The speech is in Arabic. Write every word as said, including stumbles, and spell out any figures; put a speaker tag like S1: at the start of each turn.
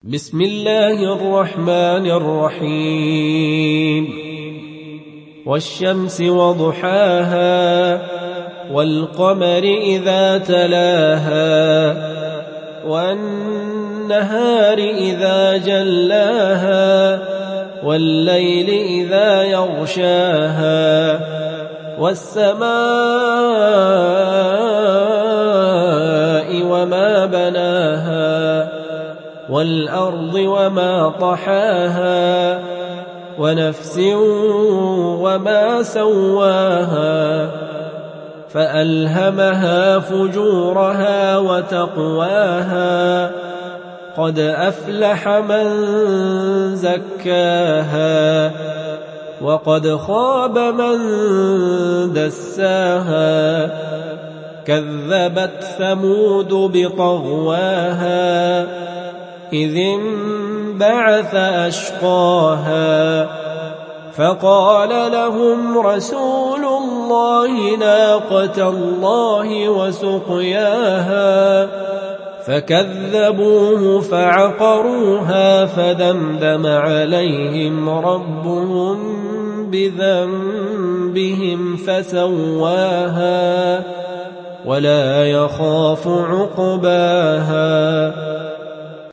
S1: بسم الله الرحمن الرحيم والشمس وضحاها والقمر إذا تلاها والنهار إذا جلاها والليل إذا يغشاها والسماء وما بناها والأرض وما طحاها ونفس وما سواها فألهمها فجورها وتقواها قد أفلح من زكاها وقد خاب من دساها كذبت ثمود بطغواها إذ انبعث أشقاها فقال لهم رسول الله ناقة الله وسقياها فكذبوه فعقروها فدمدم عليهم ربهم بذنبهم فسواها ولا يخاف عقباها